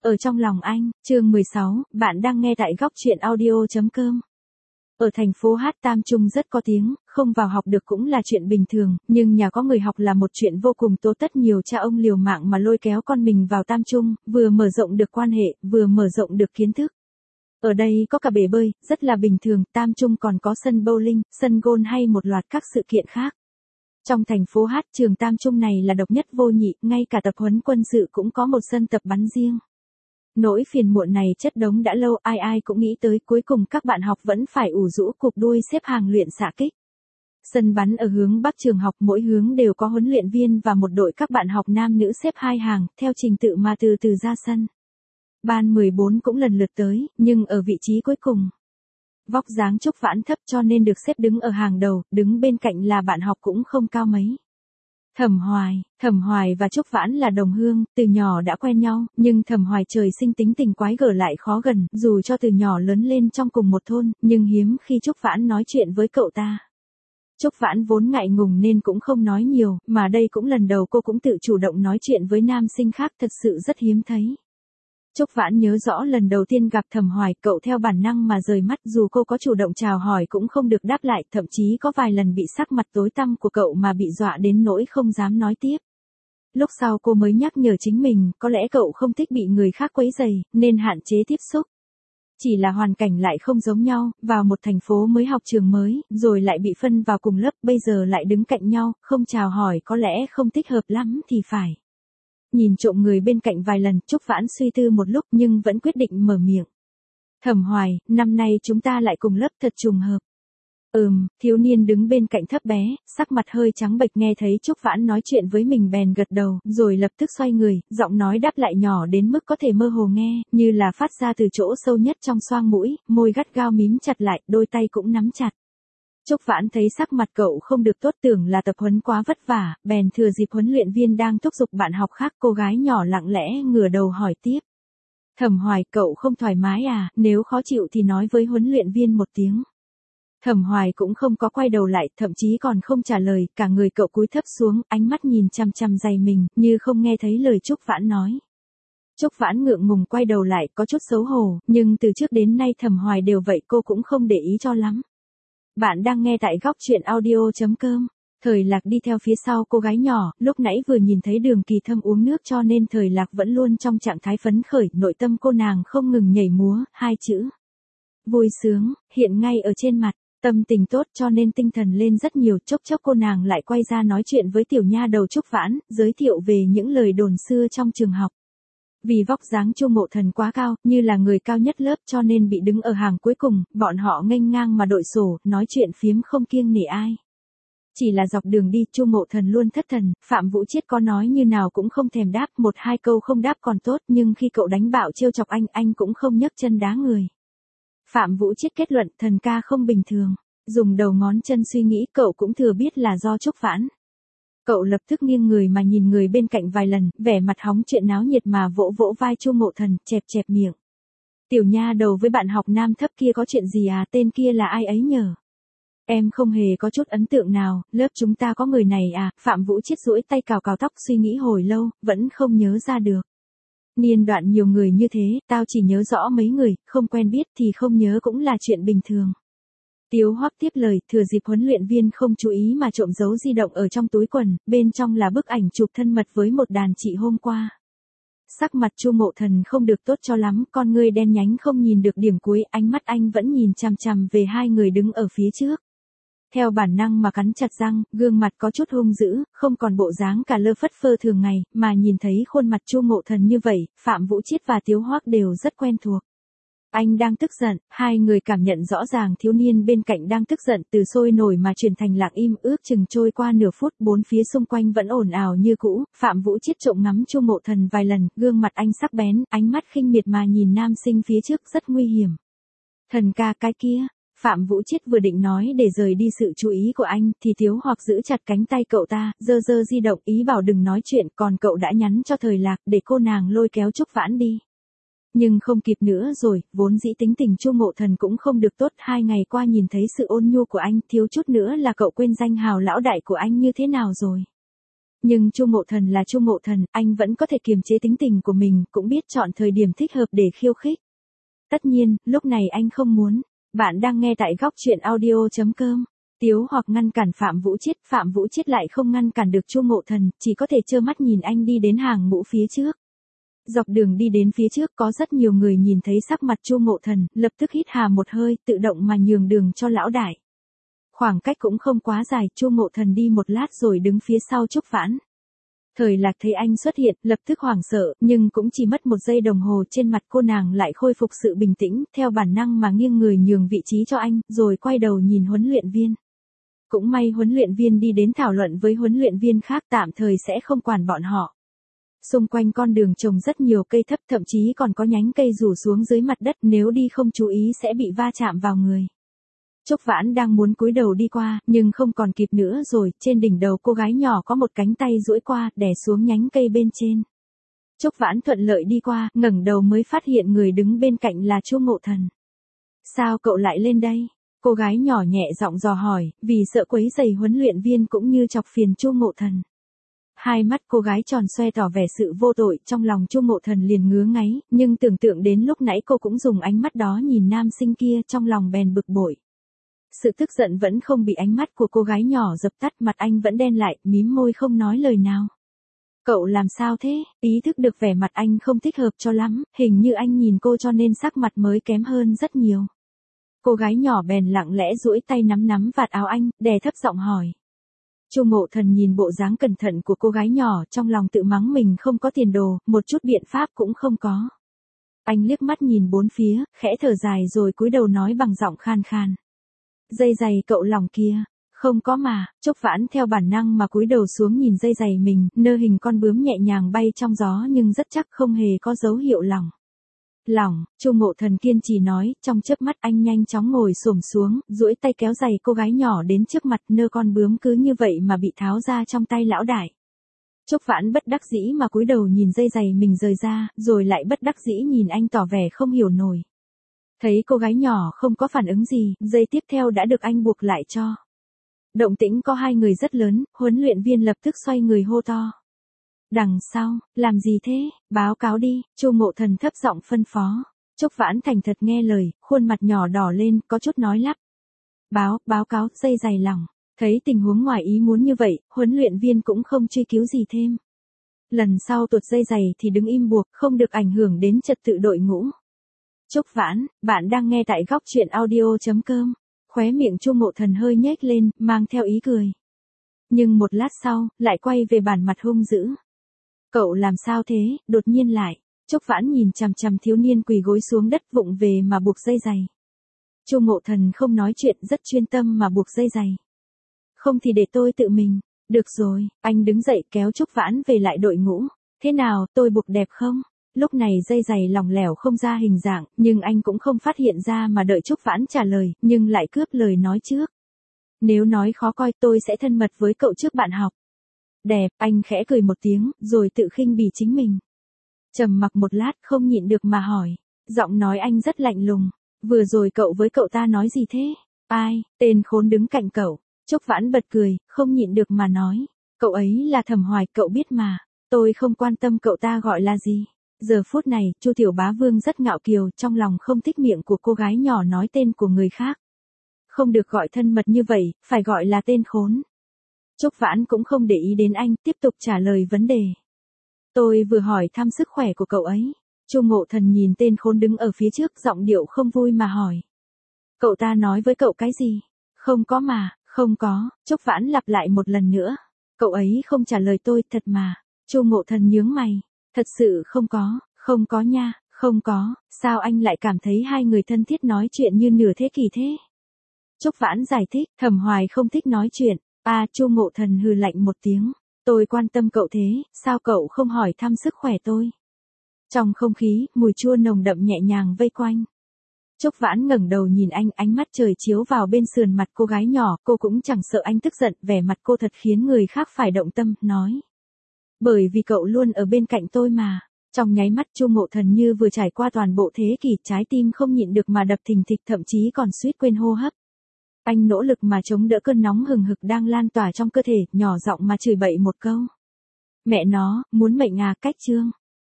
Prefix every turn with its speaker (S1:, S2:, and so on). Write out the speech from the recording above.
S1: Ở trong lòng anh, chương 16, bạn đang nghe tại góc truyện audio.com. Ở thành phố Hát Tam Trung rất có tiếng, không vào học được cũng là chuyện bình thường, nhưng nhà có người học là một chuyện vô cùng tố tất. Nhiều cha ông liều mạng mà lôi kéo con mình vào Tam Trung, vừa mở rộng được quan hệ, vừa mở rộng được kiến thức. Ở đây có cả bể bơi, rất là bình thường, Tam Trung còn có sân bowling, sân golf hay một loạt các sự kiện khác. Trong thành phố Hát, trường Tam Trung này là độc nhất vô nhị, ngay cả tập huấn quân sự cũng có một sân tập bắn riêng. Nỗi phiền muộn này chất đống đã lâu, ai ai cũng nghĩ tới, cuối cùng các bạn học vẫn phải ủ rũ cụp đuôi xếp hàng luyện xạ kích. Sân bắn ở hướng bắc trường học, mỗi hướng đều có huấn luyện viên và một đội các bạn học nam nữ xếp hai hàng, theo trình tự mà từ từ ra sân. Ban 14 cũng lần lượt tới, nhưng ở vị trí cuối cùng. Vóc dáng Trúc Vãn thấp cho nên được xếp đứng ở hàng đầu, đứng bên cạnh là bạn học cũng không cao mấy. Thẩm Hoài và Trúc Vãn là đồng hương, từ nhỏ đã quen nhau, nhưng Thẩm Hoài trời sinh tính tình quái gở lại khó gần, dù cho từ nhỏ lớn lên trong cùng một thôn, nhưng hiếm khi Trúc Vãn nói chuyện với cậu ta. Trúc Vãn vốn ngại ngùng nên cũng không nói nhiều, mà đây cũng lần đầu cô cũng tự chủ động nói chuyện với nam sinh khác, thật sự rất hiếm thấy. Trúc Vãn nhớ rõ lần đầu tiên gặp Thẩm Hoài, cậu theo bản năng mà rời mắt, dù cô có chủ động chào hỏi cũng không được đáp lại, thậm chí có vài lần bị sắc mặt tối tăm của cậu mà bị dọa đến nỗi không dám nói tiếp. Lúc sau cô mới nhắc nhở chính mình, có lẽ cậu không thích bị người khác quấy rầy, nên hạn chế tiếp xúc. Chỉ là hoàn cảnh lại không giống nhau, vào một thành phố mới, học trường mới, rồi lại bị phân vào cùng lớp, bây giờ lại đứng cạnh nhau, không chào hỏi có lẽ không thích hợp lắm thì phải. Nhìn trộm người bên cạnh vài lần, Trúc Vãn suy tư một lúc nhưng vẫn quyết định mở miệng. Thẩm Hoài, năm nay chúng ta lại cùng lớp, thật trùng hợp. Thiếu niên đứng bên cạnh thấp bé, sắc mặt hơi trắng bệch, nghe thấy Trúc Vãn nói chuyện với mình bèn gật đầu, rồi lập tức xoay người, giọng nói đáp lại nhỏ đến mức có thể mơ hồ nghe, như là phát ra từ chỗ sâu nhất trong xoang mũi, môi gắt gao mím chặt lại, đôi tay cũng nắm chặt. Trúc Vãn thấy sắc mặt cậu không được tốt, tưởng là tập huấn quá vất vả, bèn thừa dịp huấn luyện viên đang thúc giục bạn học khác, cô gái nhỏ lặng lẽ ngửa đầu hỏi tiếp. Thẩm Hoài, cậu không thoải mái à, nếu khó chịu thì nói với huấn luyện viên một tiếng. Thẩm Hoài cũng không có quay đầu lại, thậm chí còn không trả lời, cả người cậu cúi thấp xuống, ánh mắt nhìn chằm chằm giày mình, như không nghe thấy lời Trúc Vãn nói. Trúc Vãn ngượng ngùng quay đầu lại, có chút xấu hổ, nhưng từ trước đến nay Thẩm Hoài đều vậy, cô cũng không để ý cho lắm. Bạn đang nghe tại góc truyện audio.com. Thời Lạc đi theo phía sau cô gái nhỏ, lúc nãy vừa nhìn thấy Đường Kỳ Thâm uống nước cho nên Thời Lạc vẫn luôn trong trạng thái phấn khởi, nội tâm cô nàng không ngừng nhảy múa, hai chữ vui sướng hiện ngay ở trên mặt. Tâm tình tốt cho nên tinh thần lên rất nhiều, chốc chốc cô nàng lại quay ra nói chuyện với tiểu nha đầu Trúc Vãn, giới thiệu về những lời đồn xưa trong trường học. Vì vóc dáng Chu Mộ Thần quá cao, như là người cao nhất lớp cho nên bị đứng ở hàng cuối cùng, bọn họ nghênh ngang mà đội sổ, nói chuyện phiếm không kiêng nể ai. Chỉ là dọc đường đi, Chu Mộ Thần luôn thất thần, Phạm Vũ Chiết có nói như nào cũng không thèm đáp, một hai câu không đáp còn tốt, nhưng khi cậu đánh bạo trêu chọc anh cũng không nhấc chân đá người. Phạm Vũ Chiết kết luận, thần ca không bình thường. Dùng đầu ngón chân suy nghĩ, cậu cũng thừa biết là do Trúc Vãn. Cậu lập tức nghiêng người mà nhìn người bên cạnh vài lần, vẻ mặt hóng chuyện náo nhiệt mà vỗ vỗ vai Chu Mộ Thần, chẹp chẹp miệng. Tiểu nha đầu với bạn học nam thấp kia có chuyện gì à, tên kia là ai ấy nhở? Em không hề có chút ấn tượng nào, lớp chúng ta có người này à? Phạm Vũ Chiết duỗi tay cào cào tóc, suy nghĩ hồi lâu, vẫn không nhớ ra được. Niên đoạn nhiều người như thế, tao chỉ nhớ rõ mấy người, không quen biết thì không nhớ cũng là chuyện bình thường. Tiếu Hoắc tiếp lời, thừa dịp huấn luyện viên không chú ý mà trộm giấu di động ở trong túi quần, bên trong là bức ảnh chụp thân mật với một đàn chị hôm qua. Sắc mặt Chu Mộ Thần không được tốt cho lắm, con ngươi đen nhánh không nhìn được điểm cuối, ánh mắt anh vẫn nhìn chằm chằm về hai người đứng ở phía trước. Theo bản năng mà cắn chặt răng, gương mặt có chút hung dữ, không còn bộ dáng cả lơ phất phơ thường ngày, mà nhìn thấy khuôn mặt Chu Mộ Thần như vậy, Phạm Vũ Chiết và Tiếu Hoắc đều rất quen thuộc. Anh đang tức giận, hai người cảm nhận rõ ràng thiếu niên bên cạnh đang tức giận, từ sôi nổi mà chuyển thành lặng im, ước chừng trôi qua nửa phút, bốn phía xung quanh vẫn ồn ào như cũ. Phạm Vũ Chiết trộm ngắm Chu Mộ Thần vài lần, gương mặt anh sắc bén, ánh mắt khinh miệt mà nhìn nam sinh phía trước, rất nguy hiểm. Thần ca, cái kia. Phạm Vũ Chiết vừa định nói để rời đi sự chú ý của anh, thì Tiếu Hoắc giữ chặt cánh tay cậu ta, giơ di động, ý bảo đừng nói chuyện, còn cậu đã nhắn cho Thời Lạc để cô nàng lôi kéo Trúc Vãn đi. Nhưng không kịp nữa rồi, vốn dĩ tính tình Chu Mộ Thần cũng không được tốt, 2 ngày qua nhìn thấy sự ôn nhu của anh, thiếu chút nữa là cậu quên danh hào lão đại của anh như thế nào rồi. Nhưng Chu Ngộ Thần là Chu Ngộ Thần, anh vẫn có thể kiềm chế tính tình của mình, cũng biết chọn thời điểm thích hợp để khiêu khích. Tất nhiên, lúc này anh không muốn. Bạn đang nghe tại góc truyện audio.com. Tiếu hoặc ngăn cản Phạm Vũ Chiết lại không ngăn cản được Chu Ngộ Thần, chỉ có thể trơ mắt nhìn anh đi đến hàng ngũ phía trước. Dọc đường đi đến phía trước có rất nhiều người nhìn thấy sắc mặt Chu Ngộ Thần, lập tức hít hà một hơi, tự động mà nhường đường cho lão đại. Khoảng cách cũng không quá dài, Chu Ngộ Thần đi một lát rồi đứng phía sau Trúc Vãn. Thời Lạc thấy anh xuất hiện, lập tức hoảng sợ, nhưng cũng chỉ mất 1 giây đồng hồ trên mặt cô nàng lại khôi phục sự bình tĩnh, theo bản năng mà nghiêng người nhường vị trí cho anh, rồi quay đầu nhìn huấn luyện viên. Cũng may huấn luyện viên đi đến thảo luận với huấn luyện viên khác, tạm thời sẽ không quản bọn họ. Xung quanh con đường trồng rất nhiều cây thấp, thậm chí còn có nhánh cây rủ xuống dưới mặt đất, nếu đi không chú ý sẽ bị va chạm vào người. Trúc Vãn đang muốn cúi đầu đi qua, nhưng không còn kịp nữa rồi, trên đỉnh đầu cô gái nhỏ có một cánh tay duỗi qua, đè xuống nhánh cây bên trên. Trúc Vãn thuận lợi đi qua, ngẩng đầu mới phát hiện người đứng bên cạnh là Chu Ngộ Thần. Sao cậu lại lên đây? Cô gái nhỏ nhẹ giọng dò hỏi, vì sợ quấy rầy huấn luyện viên cũng như chọc phiền Chu Ngộ Thần. Hai mắt cô gái tròn xoe tỏ vẻ sự vô tội, trong lòng Chu Ngộ Thần liền ngứa ngáy, nhưng tưởng tượng đến lúc nãy cô cũng dùng ánh mắt đó nhìn nam sinh kia, trong lòng bèn bực bội. Sự tức giận vẫn không bị ánh mắt của cô gái nhỏ dập tắt, mặt anh vẫn đen lại, mím môi không nói lời nào. Cậu làm sao thế? Ý thức được vẻ mặt anh không thích hợp cho lắm, hình như anh nhìn cô cho nên sắc mặt mới kém hơn rất nhiều. Cô gái nhỏ bèn lặng lẽ duỗi tay nắm vạt áo anh, đè thấp giọng hỏi. Chu Ngộ Thần nhìn bộ dáng cẩn thận của cô gái nhỏ, trong lòng tự mắng mình không có tiền đồ, một chút biện pháp cũng không có. Anh liếc mắt nhìn bốn phía, khẽ thở dài rồi cúi đầu nói bằng giọng khan khan. Dây giày cậu lỏng kia. Không có mà. Trúc Vãn theo bản năng mà cúi đầu xuống nhìn dây giày mình, nơ hình con bướm nhẹ nhàng bay trong gió nhưng rất chắc không hề có dấu hiệu lỏng. Lỏng, Chu Ngộ Thần kiên trì nói, trong chớp mắt anh nhanh chóng ngồi xổm xuống, duỗi tay kéo giày cô gái nhỏ đến trước mặt, nơ con bướm cứ như vậy mà bị tháo ra trong tay lão đại. Trúc Vãn bất đắc dĩ mà cúi đầu nhìn dây giày mình rời ra, rồi lại bất đắc dĩ nhìn anh tỏ vẻ không hiểu nổi. Thấy cô gái nhỏ không có phản ứng gì, dây tiếp theo đã được anh buộc lại cho. Động tĩnh có hai người rất lớn, huấn luyện viên lập tức xoay người hô to. Đằng sau, làm gì thế, báo cáo đi, Chu Ngộ Thần thấp giọng phân phó. Trúc Vãn thành thật nghe lời, khuôn mặt nhỏ đỏ lên, có chút nói lắp. Báo cáo, dây giày lỏng. Thấy tình huống ngoài ý muốn như vậy, huấn luyện viên cũng không truy cứu gì thêm. Lần sau tuột dây giày thì đứng im buộc, không được ảnh hưởng đến trật tự đội ngũ. Trúc Vãn, bạn đang nghe tại góc truyện audio.com. Khóe miệng Chu Ngộ Thần hơi nhếch lên, mang theo ý cười. Nhưng một lát sau, lại quay về bản mặt hung dữ. Cậu làm sao thế, đột nhiên lại. Trúc Vãn nhìn chằm chằm thiếu niên quỳ gối xuống đất vụng về mà buộc dây giày. Chu Ngộ Thần không nói chuyện, rất chuyên tâm mà buộc dây giày. Không thì để tôi tự mình. Được rồi, anh đứng dậy kéo Trúc Vãn về lại đội ngũ. Thế nào, tôi buộc đẹp không? Lúc này dây giày lỏng lẻo không ra hình dạng, nhưng anh cũng không phát hiện ra mà đợi Trúc Vãn trả lời, nhưng lại cướp lời nói trước. Nếu nói khó coi tôi sẽ thân mật với cậu trước bạn học. Đẹp, anh khẽ cười một tiếng, rồi tự khinh bỉ chính mình. Trầm mặc một lát không nhịn được mà hỏi. Giọng nói anh rất lạnh lùng. Vừa rồi cậu với cậu ta nói gì thế? Ai, tên khốn đứng cạnh cậu. Trúc Vãn bật cười, không nhịn được mà nói. Cậu ấy là Thẩm Hoài, cậu biết mà. Tôi không quan tâm cậu ta gọi là gì. Giờ phút này, Chu Tiểu Bá Vương rất ngạo kiều, trong lòng không thích miệng của cô gái nhỏ nói tên của người khác. Không được gọi thân mật như vậy, phải gọi là tên khốn. Trúc Vãn cũng không để ý đến anh, tiếp tục trả lời vấn đề. Tôi vừa hỏi thăm sức khỏe của cậu ấy. Chu Ngộ Thần nhìn tên khốn đứng ở phía trước, giọng điệu không vui mà hỏi. Cậu ta nói với cậu cái gì? Không có mà, không có. Trúc Vãn lặp lại một lần nữa. Cậu ấy không trả lời tôi, thật mà. Chu Ngộ Thần nhướng mày. Thật sự không có nha, không có, sao anh lại cảm thấy hai người thân thiết nói chuyện như nửa thế kỷ thế? Trúc Vãn giải thích, Thẩm Hoài không thích nói chuyện. Chu Ngộ Thần hừ lạnh một tiếng. Tôi quan tâm cậu thế, sao cậu không hỏi thăm sức khỏe tôi? Trong không khí, mùi chua nồng đậm nhẹ nhàng vây quanh. Trúc Vãn ngẩng đầu nhìn anh, ánh mắt trời chiếu vào bên sườn mặt cô gái nhỏ, cô cũng chẳng sợ anh tức giận, vẻ mặt cô thật khiến người khác phải động tâm, nói. Bởi vì cậu luôn ở bên cạnh tôi mà. Trong nháy mắt Chu Ngộ Thần như vừa trải qua toàn bộ thế kỷ, trái tim không nhịn được mà đập thình thịch, thậm chí còn suýt quên hô hấp. Anh nỗ lực mà chống đỡ cơn nóng hừng hực đang lan tỏa trong cơ thể, nhỏ giọng mà chửi bậy một câu. Mẹ nó, muốn mệnh à, cách chương.